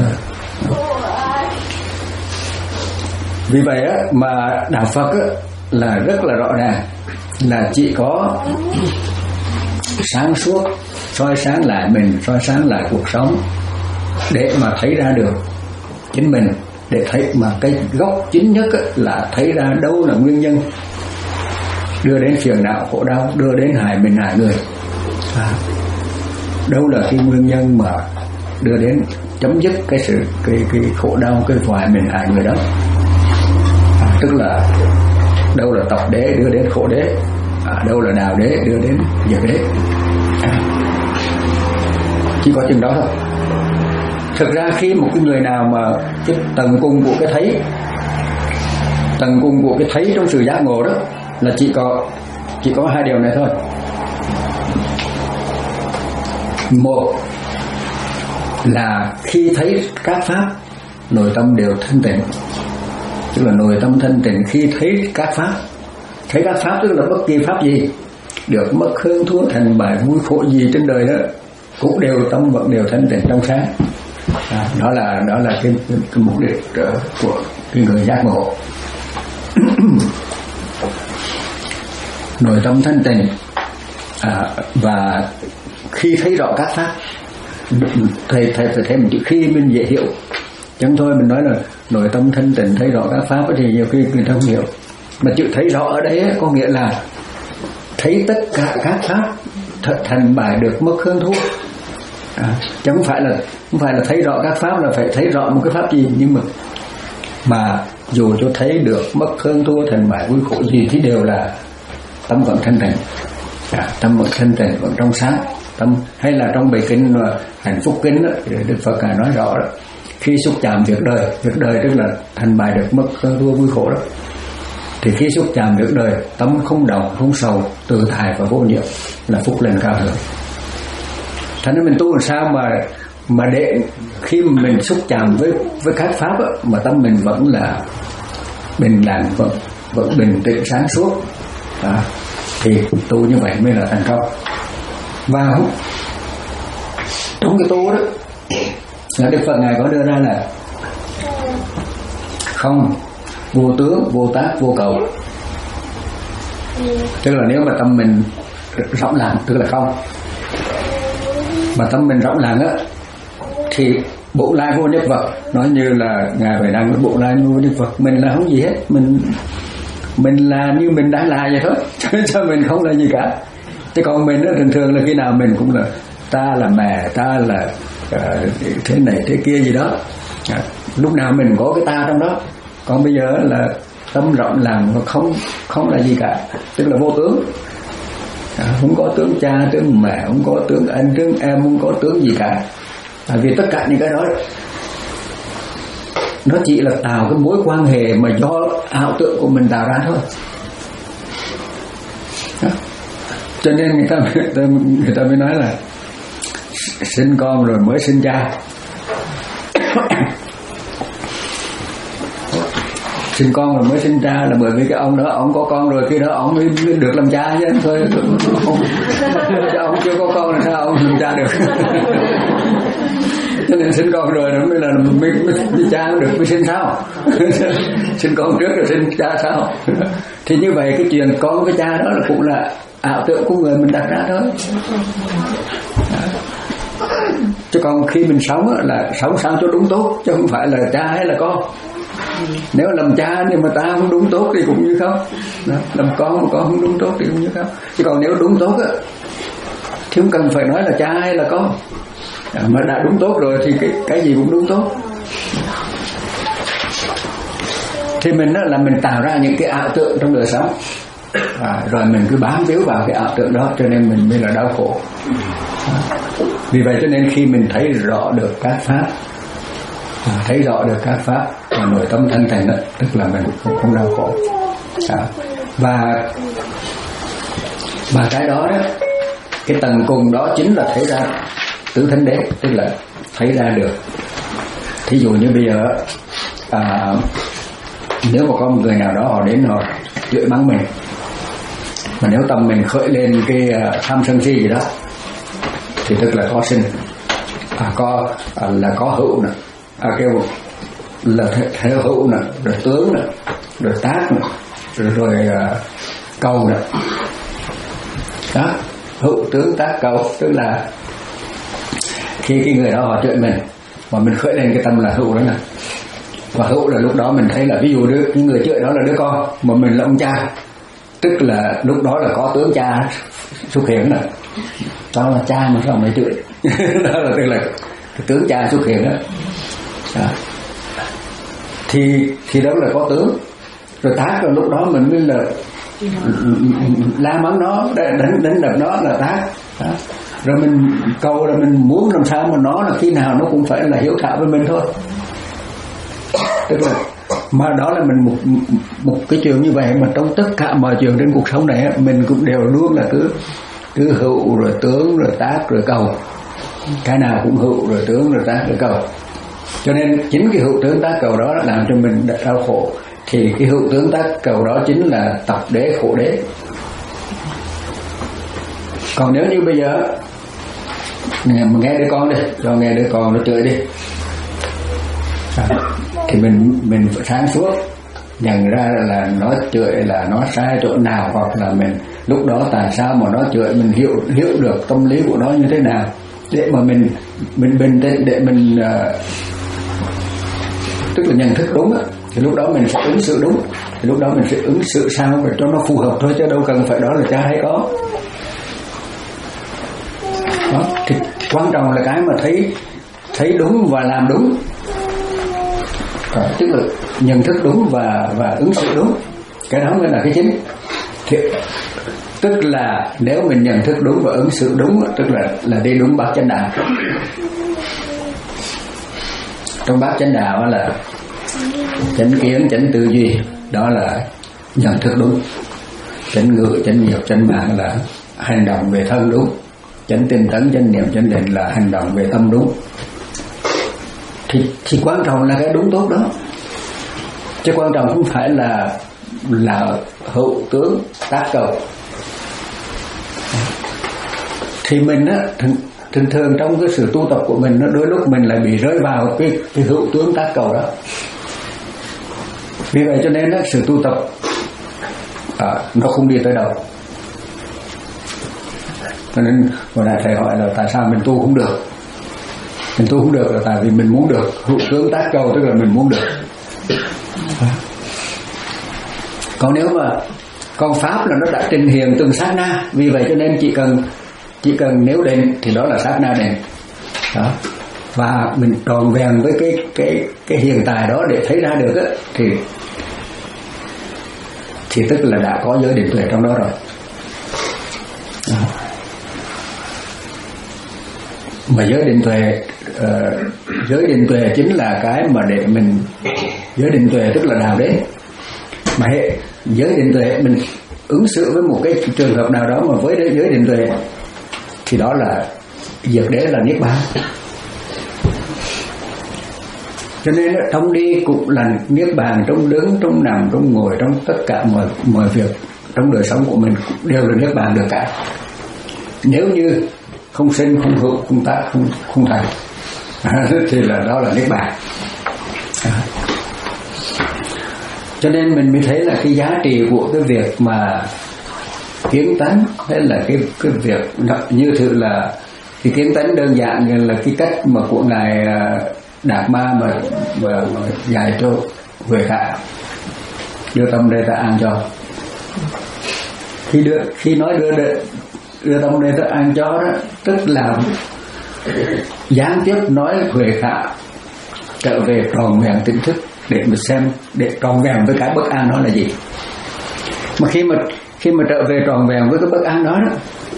Speaker 1: Vì vậy á, mà đạo Phật á, là rất là rõ ràng là chỉ có sáng suốt, soi sáng lại mình, soi sáng lại cuộc sống để mà thấy ra được chính mình, để thấy mà cái gốc chính nhất á, là thấy ra đâu là nguyên nhân đưa đến phiền não khổ đau, đưa đến hại mình hại người à, đâu là cái nguyên nhân mà đưa đến chấm dứt cái sự cái cái khổ đau, cái hoài mình hại người đó. À, tức là đâu là tộc đế đưa đến khổ đế, à, đâu là đạo đế đưa đến diệt đế. À, chỉ có chừng đó thôi. Thực ra khi một cái người nào mà cái tầng cùng của cái thấy, tầng cùng của cái thấy trong sự giác ngộ đó là chỉ có chỉ có hai điều này thôi. Một là khi thấy các pháp, nội tâm đều thanh tịnh, tức là nội tâm thanh tịnh khi thấy các pháp. Thấy các pháp tức là bất kỳ pháp gì, được mất hơn thua thành bại vui khổ gì trên đời đó cũng đều tâm vẫn đều thanh tịnh trong sáng. À, đó là đó là cái, cái, cái mục đích uh, của cái người giác ngộ. Nội tâm thanh tịnh, à, và khi thấy rõ các pháp, thầy thầy phải thêm một chữ khi mình dễ hiểu, chẳng thôi mình nói là nội tâm thanh tịnh thấy rõ các pháp thì nhiều khi người ta không hiểu. Mà chữ thấy rõ ở đây có nghĩa là thấy tất cả các pháp thành bại được mất hơn thua. À, chứ không phải là không phải là thấy rõ các pháp là phải thấy rõ một cái pháp gì, nhưng mà mà dù cho thấy được mất hơn thua thành bại vui khổ gì thì đều là tâm vẫn thanh tịnh. À, tâm vẫn thanh tịnh, vẫn trong sáng tâm. Hay là trong bài kinh Hạnh Phúc Kinh đó, Đức Phật Ngài nói rõ đó, khi xúc chạm việc đời, việc đời tức là thành bại được mất hơn thua vui khổ đó, thì khi xúc chạm việc đời, tâm không động không sầu, tự tại và vô nhiễm là phúc lên cao thượng. Thành nên mình tu làm sao mà mà để khi mình xúc chạm với với các pháp đó, mà tâm mình vẫn là bình lặng, vẫn vẫn bình tĩnh sáng suốt, à, thì tu như vậy mới là thành công. Và trong cái tu đó là Đức Phật Ngài có đưa ra là không, vô tướng, vô tác, vô cầu. Tức là nếu mà tâm mình rộng lặng tức là không, mà tâm mình rộng lặng á thì bộ lai vô nhất vật. Nói như là Ngài Huệ Năng, bộ lai vô nhất vật, mình là không gì hết, mình mình là như mình đã là vậy thôi, cho mình không là gì cả. Chứ còn mình đó, thường thường là khi nào mình cũng là ta là mẹ, ta là uh, thế này thế kia gì đó, à, lúc nào mình có cái ta trong đó. Còn bây giờ là tâm rộng lặng và không không là gì cả, tức là vô tướng, à, không có tướng cha, tướng mẹ, không có tướng anh, tướng em, không có tướng gì cả. À, vì tất cả những cái đó nó chỉ là tạo cái mối quan hệ mà do ảo tưởng của mình tạo ra thôi. Đó. Cho nên người ta, người ta người ta mới nói là sinh con rồi mới sinh cha. Sinh con rồi mới sinh cha là bởi vì cái ông đó ông có con rồi, khi đó ông mới được làm cha chứ thôi. Ông, ông chưa có con là sao ông làm cha được? Cho nên sinh con rồi nó mới là mới, mới, mới cha được, mới sinh sao? Sinh con trước rồi sinh cha sao? Thì như vậy cái chuyện con với cha đó là cũng là ảo tưởng của người mình đặt ra thôi. Chứ còn khi mình sống là sống sao cho đúng tốt, chứ không phải là cha hay là con. Nếu làm cha nhưng mà ta không đúng tốt thì cũng như không. Đó. Làm con mà con không đúng tốt thì cũng như không. Chứ còn nếu đúng tốt á thì không cần phải nói là cha hay là con, à, mà đã đúng tốt rồi thì cái, cái gì cũng đúng tốt. Thì mình đó là mình tạo ra những cái ảo tưởng trong đời sống, à, rồi mình cứ bám víu vào cái ảo tưởng đó, cho nên mình mới là đau khổ. À, vì vậy cho nên khi mình thấy rõ được các pháp, à, thấy rõ được các pháp và nội tâm thanh tịnh đó, tức là mình không, không đau khổ. À, và và cái đó đó, cái tầng cùng đó chính là thấy ra tứ thánh đế, tức là thấy ra được. Thí dụ như bây giờ à, nếu mà có một người nào đó họ đến họ chửi mắng mình, mà nếu tâm mình khởi lên cái tham sân si gì đó thì tức là có sinh, à, có à, là có hữu nè, à, kêu là theo hữu nè, rồi tướng nè, rồi tác nè, rồi, rồi à, cầu nè. Đó, hữu tướng tác cầu, tức là khi cái người đó họ chửi mình mà mình khởi lên cái tâm là hữu đó nè. Và hữu là lúc đó mình thấy là ví dụ đứa cái người chửi đó là đứa con mà mình là ông cha, tức là lúc đó là có tướng cha xuất hiện nè. Đó là cha mà sao mày chửi? Đó là tức là cái tướng cha xuất hiện đó. đó thì thì đó là có tướng rồi tác, rồi lúc đó mình mới là la mắng nó, đánh đánh đập nó là tác đó. Rồi mình cầu là mình muốn làm sao mà nó là khi nào nó cũng phải là hiếu thảo với mình thôi. Tức là mà đó là mình một một cái chuyện như vậy, mà trong tất cả mọi chuyện trên cuộc sống này mình cũng đều luôn là cứ cứ hữu rồi tướng rồi tác rồi cầu, cái nào cũng hữu rồi tướng rồi tác rồi cầu. Cho nên chính cái hữu tướng tác cầu đó làm cho mình đau khổ. Thì cái hữu tướng tác cầu đó chính là tập đế khổ đế. Còn nếu như bây giờ nghe đứa con đi, cho nghe đứa con nó chửi đi, à, thì mình mình phải sáng suốt nhận ra là nó chửi là nó sai chỗ nào, hoặc là mình lúc đó tại sao mà nó chửi, mình hiểu hiểu được tâm lý của nó như thế nào để mà mình mình bình tĩnh, để mình uh, tức là nhận thức đúng á, thì lúc đó mình sẽ ứng xử đúng, thì lúc đó mình sẽ ứng xử sao để cho nó phù hợp thôi, chứ đâu cần phải đó là cha hay có. Đó, thì quan trọng là cái mà thấy thấy đúng và làm đúng. Đó, tức là nhận thức đúng và và ứng xử đúng, cái đó mới là cái chính. Thì, tức là nếu mình nhận thức đúng và ứng xử đúng, tức là là đi đúng bát chánh đạo. Trong bát chánh đạo là chánh kiến, chánh tư duy, đó là nhận thức đúng. Chánh ngữ, chánh nghiệp, chánh mạng là hành động về thân đúng. Chánh tinh tấn, chánh niệm, chánh định là hành động về tâm đúng. Thì, thì quan trọng là cái đúng tốt đó, chứ quan trọng không phải là là hữu tướng tác cầu. Thì mình á, thường, thường thường trong cái sự tu tập của mình, nó đôi lúc mình lại bị rơi vào cái, cái hữu tướng tác cầu đó. Vì vậy cho nên á, sự tu tập à, nó không đi tới đâu. Cho nên hồi nãy thầy hỏi là tại sao mình tu không được. Mình tu không được là tại vì mình muốn được. Hữu tướng tác cầu tức là mình muốn được. Còn nếu mà con pháp là nó đã trình hiện từng sát na, vì vậy cho nên chỉ cần chỉ cần nếu định thì đó là sát na định. Đó. Và mình tròn vẹn với cái cái cái hiện tại đó để thấy ra được á, thì thì tức là đã có giới định tuệ trong đó rồi. Đó. Mà giới định tuệ uh, giới định tuệ chính là cái mà để mình, giới định tuệ tức là đạo đế. Mà hệ giới định tuệ mình ứng xử với một cái trường hợp nào đó mà với giới định tuệ thì đó là diệt đế, là niết bàn. Cho nên trong đi cũng là niết bàn, trong đứng, trong nằm, trong ngồi, trong tất cả mọi mọi việc trong đời sống của mình đều là niết bàn được cả. Nếu như không sinh, không hữu, không tác, không không thành thì là đó là niết bàn. Cho nên mình mới thấy là cái giá trị của cái việc mà kiến tánh, hay là cái cái việc như thử là cái kiến tánh đơn giản như là cái cách mà của ngài Đạt Ma mà, mà, mà dạy cho Huệ Khả, đưa tâm đây ta an cho. Khi đưa khi nói đưa đưa, đưa tâm đây ta an cho đó, tức là gián tiếp nói Huệ Khả trở về tròn vẹn tỉnh thức để mà xem, để tròn vẹn với cái bất an đó là gì. Mà khi mà khi mà trở về tròn vẹn với cái bất an đó đó,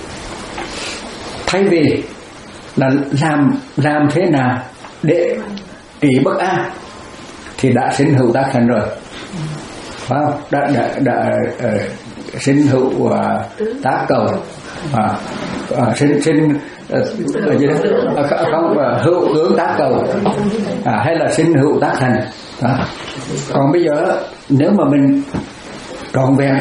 Speaker 1: thay vì là làm làm thế nào để trị bất an thì đã sinh hữu tác thành rồi, phải không? Đã đã, đã uh, sinh hữu uh, tác cầu, à, uh, sinh sinh uh, gì đó, uh, không uh, hữu tướng tác cầu, à, hay là sinh hữu tác thành. À. Còn bây giờ nếu mà mình tròn vẹn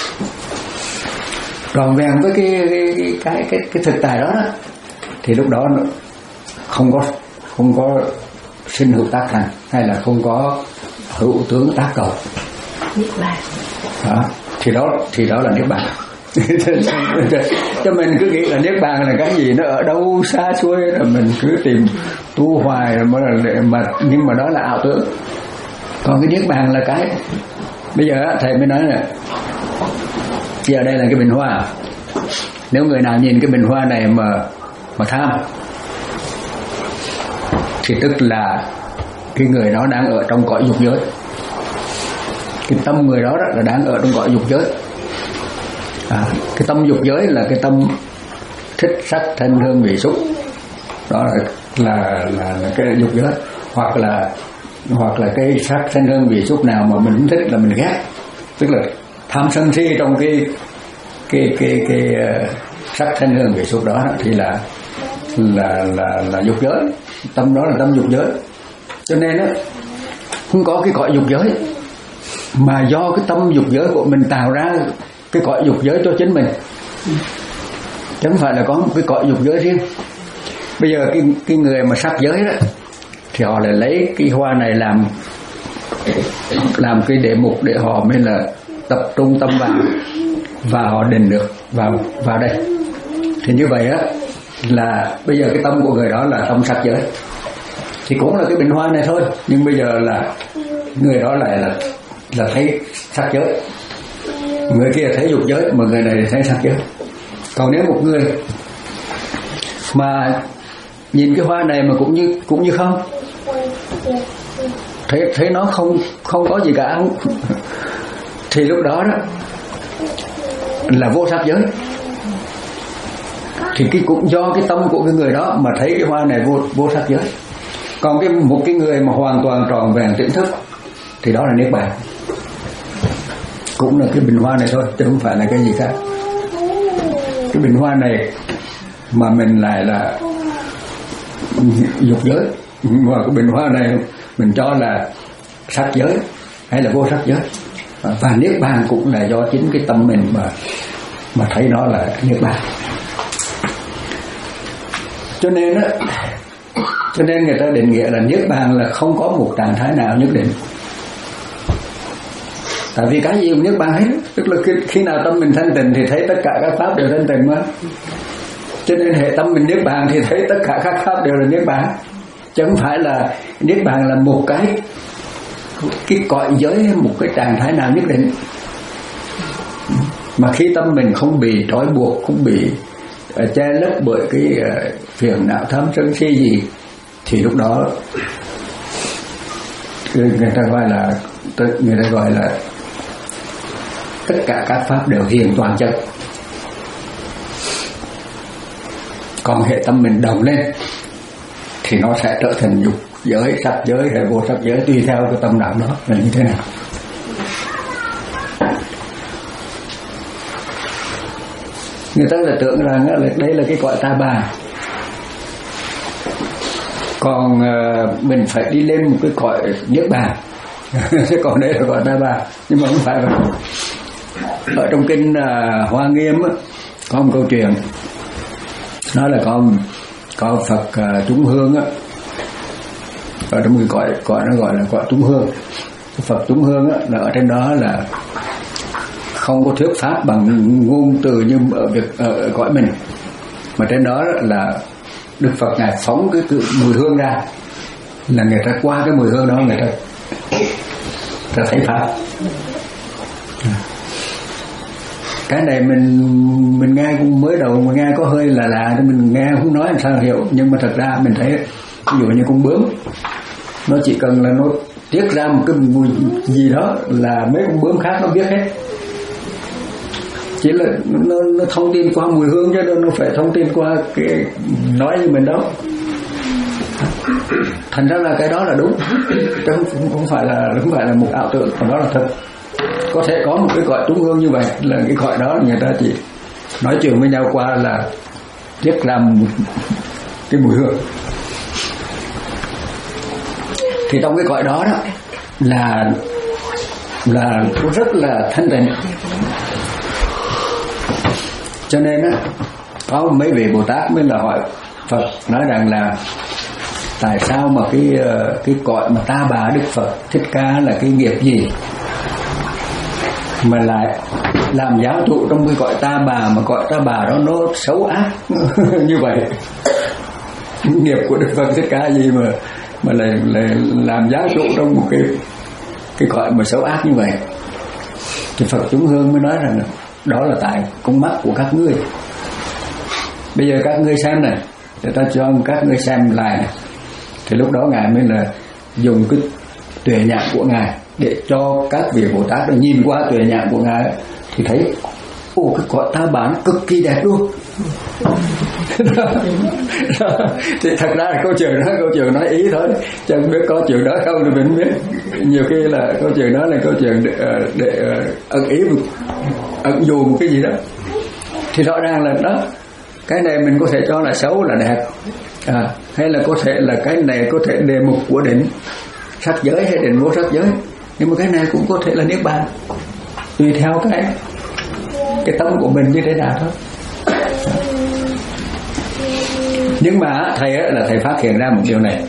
Speaker 1: tròn vẹn với cái cái cái cái, cái thực tại đó, đó thì lúc đó không có không có sinh hữu tác thành, hay là không có hữu tướng tác cầu.
Speaker 2: Niết bàn.
Speaker 1: Đó, thì đó thì đó là niết bàn. Cho mình cứ nghĩ là niết bàn là cái gì nó ở đâu xa xôi, rồi mình cứ tìm tu hoài rồi mà, mà nhưng mà đó là ảo tưởng. Còn cái niết bàn là cái bây giờ thầy mới nói là giờ đây là cái bình hoa. Nếu người nào nhìn cái bình hoa này mà mà tham thì tức là cái người đó đang ở trong cõi dục giới. Cái tâm người đó, đó là đang ở trong cõi dục giới. À, cái tâm dục giới là cái tâm thích sắc thanh hương vị xúc, đó là là là, là cái dục giới. Hoặc là hoặc là cái sắc thanh hương vị xúc nào mà mình không thích là mình ghét, tức là tham sân si trong cái cái cái cái, cái uh, sắc thanh hương vị xúc đó thì là là là là dục giới. Tâm đó là tâm dục giới. Cho nên á, không có cái cõi dục giới, mà do cái tâm dục giới của mình tạo ra cái cõi dục giới cho chính mình, chứ không phải là có một cái cõi dục giới riêng. Bây giờ cái cái người mà sắc giới đó thì họ lại lấy cái hoa này làm làm cái đề mục để họ mới là tập trung tâm vào và họ định được vào vào đây. Thì như vậy á là bây giờ cái tâm của người đó là tâm sắc giới, thì cũng là cái bình hoa này thôi, nhưng bây giờ là người đó lại là là thấy sắc giới, người kia thấy dục giới, mà người này thấy sắc giới. Còn nếu một người mà nhìn cái hoa này mà cũng như cũng như không, thấy thấy nó không không có gì cả, thì lúc đó đó là vô sắc giới. Thì cái cũng do cái tâm của cái người đó mà thấy cái hoa này vô vô sắc giới. Còn cái một cái người mà hoàn toàn tròn vẹn tỉnh thức thì đó là niết bàn, cũng là cái bình hoa này thôi, chứ không phải là cái gì khác. Cái bình hoa này mà mình lại là dục giới, mà cái bình hoa này mình cho là sắc giới hay là vô sắc giới. Và niết bàn cũng là do chính cái tâm mình mà mà thấy nó là niết bàn. Cho nên á, cho nên người ta định nghĩa là niết bàn là không có một trạng thái nào nhất định. Tại vì cái gì cũng niết bàn hết, tức là khi, khi nào tâm mình thanh tịnh thì thấy tất cả các pháp đều thanh tịnh mà. Cho nên hệ tâm mình niết bàn thì thấy tất cả các pháp đều là niết bàn, chứ không phải là niết bàn là một cái cái cõi giới, một cái trạng thái nào nhất định. Mà khi tâm mình không bị trói buộc, không bị uh, che lấp bởi cái uh, phiền não tham sân si gì, thì lúc đó người ta gọi là người ta gọi là tất cả các pháp đều hiền toàn chân. Còn hệ tâm mình đồng lên thì nó sẽ trở thành dục giới, sắc giới hay vô sắc giới, tùy theo cái tâm đạo đó là như thế nào. Người ta là tưởng rằng là đây là cái cõi ta bà, còn uh, mình phải đi lên một cái cõi niết bàn chứ còn đây là cõi ta bà. Nhưng mà không phải vậy. Ở trong kinh uh, Hoa Nghiêm á, có một câu chuyện nói là có có Phật uh, Trung Hương á, ở trong cái cõi cõi nó gọi là cõi Trung Hương. Phật Trung Hương á, là ở trên đó là không có thuyết pháp bằng ngôn từ như ở việc ở cõi mình, mà trên đó là Đức Phật ngài phóng cái, cái mùi hương ra, là người ta qua cái mùi hương đó người ta, ta thấy pháp. Cái này mình mình nghe cũng mới đầu mà nghe có hơi là lạ, thì mình nghe không nói làm sao hiểu, nhưng mà thật ra mình thấy ví dụ như con bướm, nó chỉ cần là nó tiết ra một cái mùi gì đó là mấy con bướm khác nó biết hết. Chỉ là nó, nó thông tin qua mùi hương, chứ nó phải thông tin qua cái nói như mình đâu. Thành ra là cái đó là đúng, chứ không, không phải là không phải là một ảo tưởng, còn đó là thật. Có thể có một cái cõi Trung Hương như vậy, là cái cõi đó người ta chỉ nói chuyện với nhau qua là biết làm cái mùi hương. Thì trong cái cõi đó đó là là rất là thanh tịnh. Cho nên á, có mấy vị Bồ Tát mới là hỏi Phật, nói rằng là tại sao mà cái cái cõi mà Ta Bà Đức Phật Thích Ca là cái nghiệp gì mà lại làm giáo chủ trong cái cõi Ta Bà, mà cõi Ta Bà đó nó xấu ác như vậy. Nghiệp của Đức Phật Thích Ca gì mà mà lại, lại làm giáo chủ trong một cái cái cõi mà xấu ác như vậy. Thì Phật Trung Hương mới nói rằng đó là tại con mắt của các ngươi. Bây giờ các ngươi xem này, để ta cho các ngươi xem lại này. Thì lúc đó ngài mới là dùng cái tuệ nhãn của ngài để cho các vị Bồ Tát được nhìn qua tuệ nhãn của ngài thì thấy ồ cái cõi Ta Bà cực kỳ đẹp luôn. Thì thật ra là câu chuyện đó câu chuyện nói ý thôi, chẳng biết có chuyện đó không thì mình biết. Nhiều khi là câu chuyện đó là câu chuyện để, để ẩn ý ẩn dụ một cái gì đó. Thì rõ ràng là đó, cái này mình có thể cho là xấu là đẹp, à, hay là có thể là cái này có thể đề mục của định sắc giới hay định vô sắc giới, nhưng mà cái này cũng có thể là niết bàn, tùy theo cái cái tâm của mình như thế nào thôi. Nhưng mà thầy á, là thầy phát hiện ra một điều này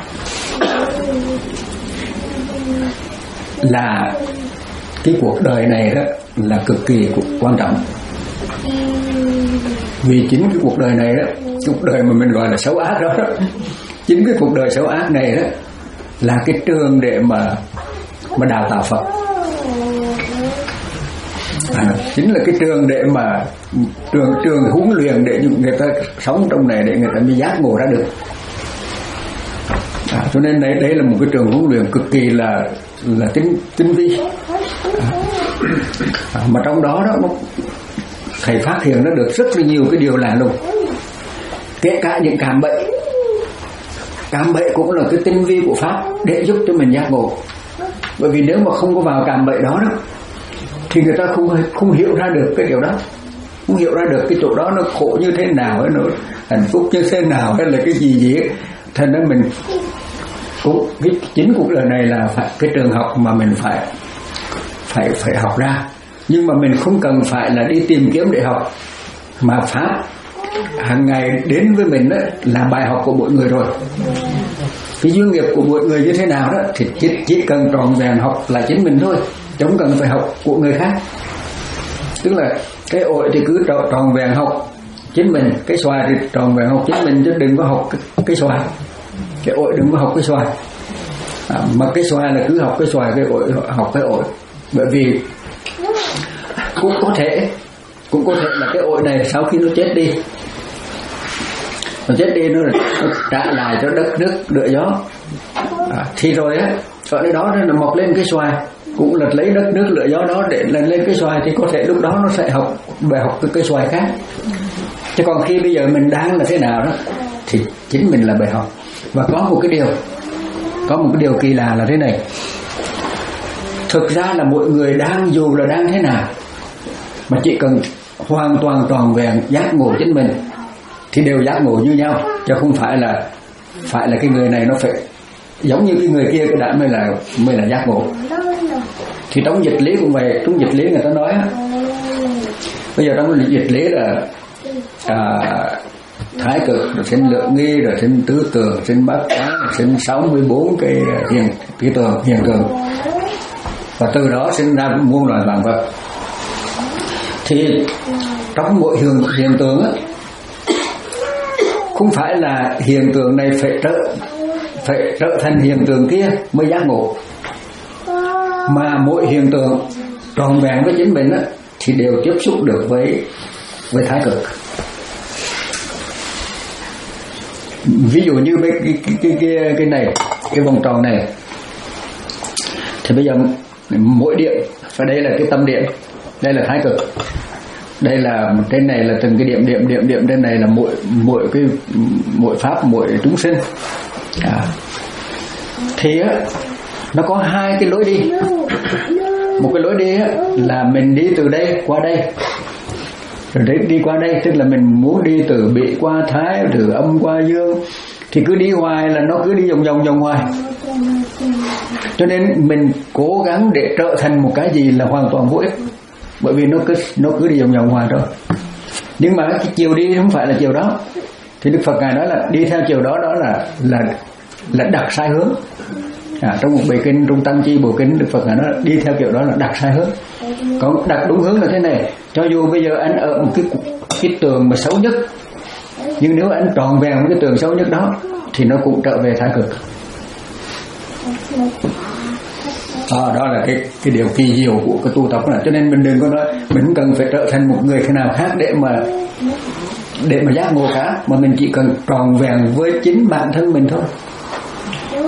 Speaker 1: là cái cuộc đời này đó là cực kỳ quan trọng. Vì chính cái cuộc đời này đó, cuộc đời mà mình gọi là xấu ác đó, đó chính cái cuộc đời xấu ác này đó là cái trường để mà mà đào tạo Phật. À, chính là cái trường để mà trường trường huấn luyện để người ta sống trong này để người ta mới giác ngộ ra được. À, cho nên đấy đấy là một cái trường huấn luyện cực kỳ là là tinh tinh vi. À, mà trong đó đó thầy phát hiện nó được rất là nhiều cái điều lạ lùng, kể cả những cảm bậy. Cảm bậy cũng là cái tinh vi của pháp để giúp cho mình giác ngộ. Bởi vì nếu mà không có vào cảm bậy đó đó thì người ta không không hiểu ra được cái điều đó, không hiểu ra được cái chỗ đó nó khổ như thế nào, hay nó hạnh phúc như thế nào, hay là cái gì gì ấy. Thành ra mình cũng cái chính cuộc đời này là phải cái trường học mà mình phải phải phải học ra, nhưng mà mình không cần phải là đi tìm kiếm để học, mà pháp hàng ngày đến với mình đó là bài học của mỗi người rồi. Cái duyên nghiệp của mỗi người như thế nào đó thì chỉ, chỉ cần tròn vẹn học là chính mình thôi, không cần phải học của người khác. Tức là cái ổi thì cứ tròn, tròn vẹn học chính mình, cái xoài thì tròn vẹn học chính mình, chứ đừng có học cái, cái xoài. Cái ổi đừng có học cái xoài, à, mà cái xoài là cứ học cái xoài, cái ổi học cái ổi. Bởi vì cũng có thể cũng có thể là cái ổi này sau khi nó chết đi, nó chết đi nó, nó trả lại cho đất nước lửa gió, à, thì rồi á ở đây đó nó mọc lên cái xoài, cũng là lấy đất nước lửa gió đó để lên lên cái xoài, thì có thể lúc đó nó sẽ học bài học cái cây xoài khác. Chứ còn khi bây giờ mình đang là thế nào đó thì chính mình là bài học. Và có một cái điều có một cái điều kỳ lạ là thế này, thực ra là mọi người đang dù là đang thế nào mà chỉ cần hoàn toàn tròn vẹn giác ngộ chính mình thì đều giác ngộ như nhau, chứ không phải là phải là cái người này nó phải giống như cái người kia cái đã mới là mới là giác ngộ. Thì trong dịch lý cũng vậy, trong dịch lý người ta nói bây giờ trong dịch lý là à, thái cực rồi sinh lượng nghi rồi sinh tứ tường sinh bát quái sinh sáu mươi bốn cái hiền cái tường hiền cường, và từ đó sinh ra muôn loài vạn vật. Thì trong mỗi hiện hiện tượng á, không phải là hiện tượng này phải trở phải trở thành hiện tượng kia mới giác ngộ, mà mỗi hiện tượng tròn vẹn với chính mình á, thì đều tiếp xúc được với với thái cực. Ví dụ như cái cái cái cái, cái này, cái vòng tròn này, thì bây giờ mỗi điểm, và đây là cái tâm điểm, đây là thái cực, đây là trên này là từng cái điểm điểm điểm điểm trên này là mỗi mỗi cái mỗi pháp mỗi chúng sinh. À, thì á nó có hai cái lối đi. Một cái lối đi á là mình đi từ đây qua đây, rồi đấy đi qua đây, tức là mình muốn đi từ bị qua thái, từ âm qua dương, thì cứ đi hoài là nó cứ đi vòng vòng vòng hoài. Cho nên mình cố gắng để trở thành một cái gì là hoàn toàn vô ích, bởi vì nó cứ nó cứ đi vòng vòng hoài thôi. Nhưng mà cái chiều đi không phải là chiều đó, thì Đức Phật ngài nói là đi theo chiều đó đó là là là đặt sai hướng. À, trong một bài kinh, trong Tăng Chi Bộ Kinh, Đức Phật ngài nói là đi theo kiểu đó là đặt sai hướng. Còn đặt đúng hướng là thế này, cho dù bây giờ anh ở một cái cái tường mà xấu nhất, nhưng nếu anh tròn vẹn một cái tường xấu nhất đó thì nó cũng trở về thái cực. À, đó là cái cái điều kỳ diệu của cái tu tập này. Cho nên mình đừng có nói mình không cần phải trở thành một người thế nào khác để mà để mà giác ngộ cả, mà mình chỉ cần tròn vẹn với chính bản thân mình thôi.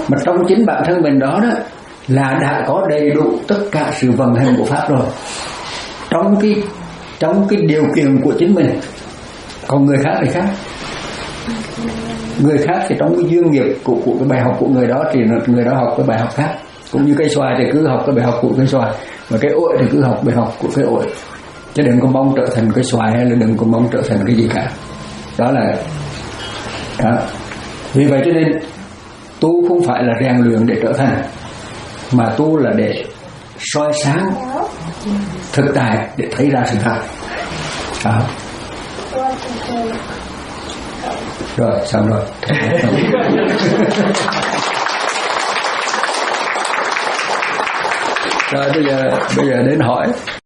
Speaker 1: mà trong chính bản thân mình đó đó là đã có đầy đủ tất cả sự vận hành của pháp rồi, trong cái trong cái điều kiện của chính mình. Còn người khác thì khác, người khác thì trong cái duyên nghiệp của, của cái bài học của người đó thì người đó học cái bài học khác. Cũng như cây xoài thì cứ học cái bài học của cây xoài, và cái ổi thì cứ học bài học của cái ổi, chứ đừng có mong trở thành cây xoài hay là đừng có mong trở thành cái gì cả. Đó là đó. Vì vậy cho nên tu không phải là rèn luyện để trở thành, mà tu là để soi sáng thực tại, để thấy ra sự thật. Đó. Rồi xong rồi. Rồi bây giờ bây giờ đến hỏi.